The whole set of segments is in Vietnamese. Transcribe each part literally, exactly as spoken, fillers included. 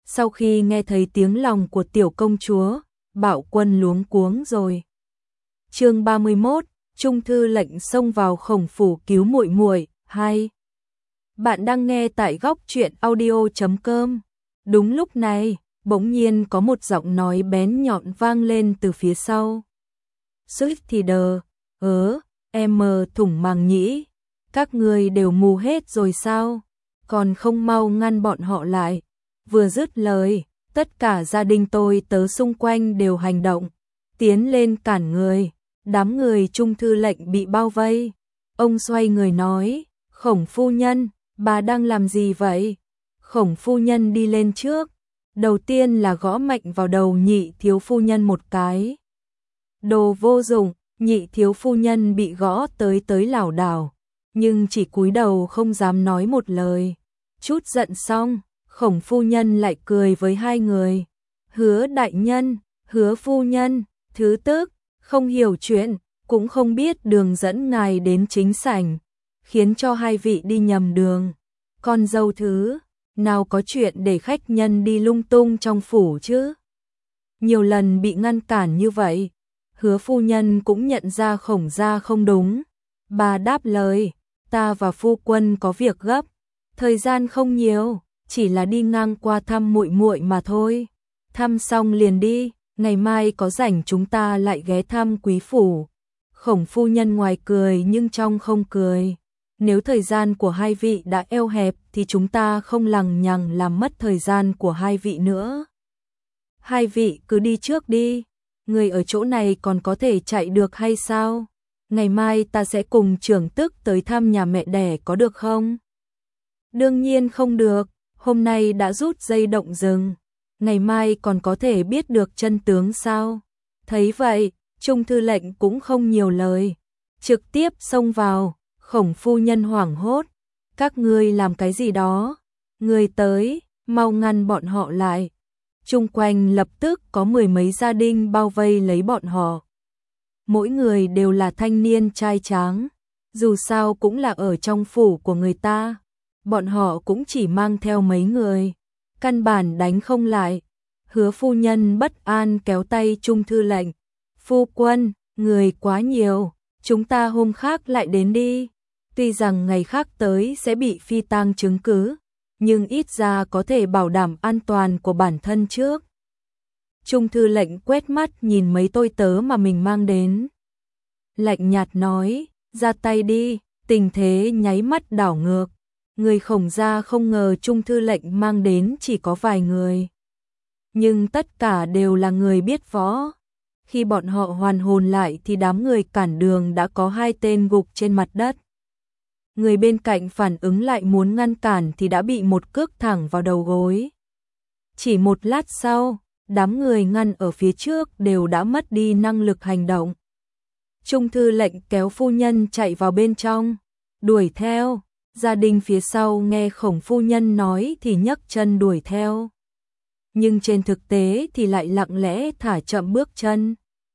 Sau khi nghe thấy tiếng lòng của tiểu công chúa, Bạo Quân luống cuống rồi. Chương ba mươi mốt, Trung thư lệnh xông vào Khổng phủ cứu muội muội. Hai. Bạn đang nghe tại góc truyện audio chấm com. Đúng lúc này, bỗng nhiên có một giọng nói bén nhọn vang lên từ phía sau. Sức thì đờ, ớ, em mờ thủng màng nhĩ, các người đều mù hết rồi sao, còn không mau ngăn bọn họ lại. Vừa dứt lời, tất cả gia đình tôi tớ xung quanh đều hành động, tiến lên cản người, đám người trung thư lệnh bị bao vây. Ông xoay người nói, Khổng phu nhân, bà đang làm gì vậy? Khổng phu nhân đi lên trước, đầu tiên là gõ mạnh vào đầu nhị thiếu phu nhân một cái. Đồ vô dụng, nhị thiếu phu nhân bị gõ tới tới lảo đảo, nhưng chỉ cúi đầu không dám nói một lời. Chút giận xong, Khổng phu nhân lại cười với hai người. Hứa đại nhân, Hứa phu nhân, thứ tức, không hiểu chuyện, cũng không biết đường dẫn ngài đến chính sảnh, khiến cho hai vị đi nhầm đường. Con dâu thứ, nào có chuyện để khách nhân đi lung tung trong phủ chứ? Nhiều lần bị ngăn cản như vậy, Hứa phu nhân cũng nhận ra Khổng gia không đúng. Bà đáp lời, ta và phu quân có việc gấp, thời gian không nhiều, chỉ là đi ngang qua thăm muội muội mà thôi. Thăm xong liền đi, ngày mai có rảnh chúng ta lại ghé thăm quý phủ. Khổng phu nhân ngoài cười nhưng trong không cười. Nếu thời gian của hai vị đã eo hẹp thì chúng ta không lằng nhằng làm mất thời gian của hai vị nữa. Hai vị cứ đi trước đi, người ở chỗ này còn có thể chạy được hay sao? Ngày mai ta sẽ cùng trưởng tức tới thăm nhà mẹ đẻ có được không? Đương nhiên không được, hôm nay đã rút dây động rừng, ngày mai còn có thể biết được chân tướng sao? Thấy vậy, Trung thư lệnh cũng không nhiều lời, trực tiếp xông vào. Khổng phu nhân hoảng hốt, các ngươi làm cái gì đó? Người tới, mau ngăn bọn họ lại. Chung quanh lập tức có mười mấy gia đình bao vây lấy bọn họ. Mỗi người đều là thanh niên trai tráng, dù sao cũng là ở trong phủ của người ta. Bọn họ cũng chỉ mang theo mấy người, căn bản đánh không lại. Hứa phu nhân bất an kéo tay Trung thư lệnh. Phu quân, người quá nhiều, chúng ta hôm khác lại đến đi. Tuy rằng ngày khác tới sẽ bị phi tang chứng cứ, nhưng ít ra có thể bảo đảm an toàn của bản thân trước. Trung thư lệnh quét mắt nhìn mấy tôi tớ mà mình mang đến. Lạnh nhạt nói, ra tay đi, tình thế nháy mắt đảo ngược. Người Khổng gia không ngờ Trung thư lệnh mang đến chỉ có vài người. Nhưng tất cả đều là người biết võ. Khi bọn họ hoàn hồn lại thì đám người cản đường đã có hai tên gục trên mặt đất. Người bên cạnh phản ứng lại muốn ngăn cản thì đã bị một cước thẳng vào đầu gối. Chỉ một lát sau, đám người ngăn ở phía trước đều đã mất đi năng lực hành động. Trung thư lệnh kéo phu nhân chạy vào bên trong, đuổi theo. Gia đình phía sau nghe Khổng phu nhân nói thì nhấc chân đuổi theo. Nhưng trên thực tế thì lại lặng lẽ thả chậm bước chân.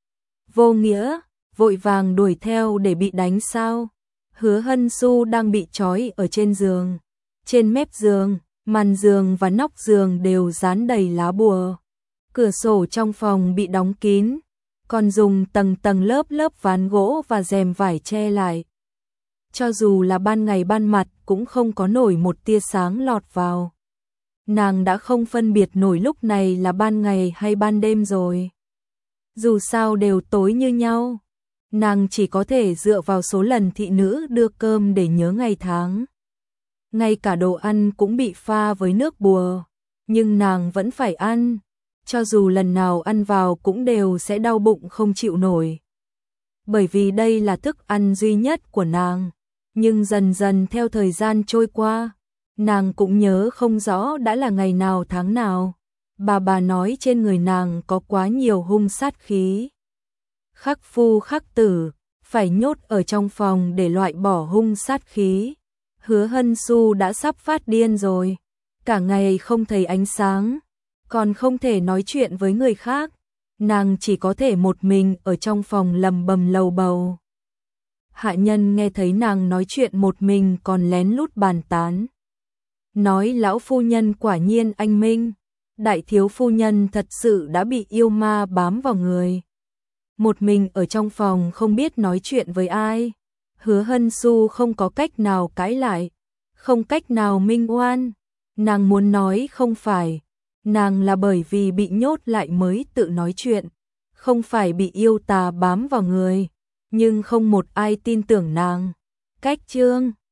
Vô nghĩa, vội vàng đuổi theo để bị đánh sao? Hứa Hân Xu đang bị trói ở trên giường. Trên mép giường, màn giường và nóc giường đều dán đầy lá bùa. Cửa sổ trong phòng bị đóng kín, còn dùng tầng tầng lớp lớp ván gỗ và rèm vải che lại. Cho dù là ban ngày ban mặt cũng không có nổi một tia sáng lọt vào. Nàng đã không phân biệt nổi lúc này là ban ngày hay ban đêm rồi. Dù sao đều tối như nhau. Nàng chỉ có thể dựa vào số lần thị nữ đưa cơm để nhớ ngày tháng. Ngay cả đồ ăn cũng bị pha với nước bùa, nhưng nàng vẫn phải ăn, cho dù lần nào ăn vào cũng đều sẽ đau bụng không chịu nổi. Bởi vì đây là thức ăn duy nhất của nàng, nhưng dần dần theo thời gian trôi qua, nàng cũng nhớ không rõ đã là ngày nào tháng nào. Bà bà nói trên người nàng có quá nhiều hung sát khí. Khắc phu khắc tử, phải nhốt ở trong phòng để loại bỏ hung sát khí. Hứa Hân Xu đã sắp phát điên rồi, cả ngày không thấy ánh sáng, còn không thể nói chuyện với người khác. Nàng chỉ có thể một mình ở trong phòng lầm bầm lầu bầu. Hạ nhân nghe thấy nàng nói chuyện một mình còn lén lút bàn tán. Nói lão phu nhân quả nhiên anh minh, đại thiếu phu nhân thật sự đã bị yêu ma bám vào người. Một mình ở trong phòng không biết nói chuyện với ai. Hứa Hân Xu không có cách nào cãi lại, không cách nào minh oan. Nàng muốn nói không phải, nàng là bởi vì bị nhốt lại mới tự nói chuyện, không phải bị yêu tà bám vào người, nhưng không một ai tin tưởng nàng. Cách chương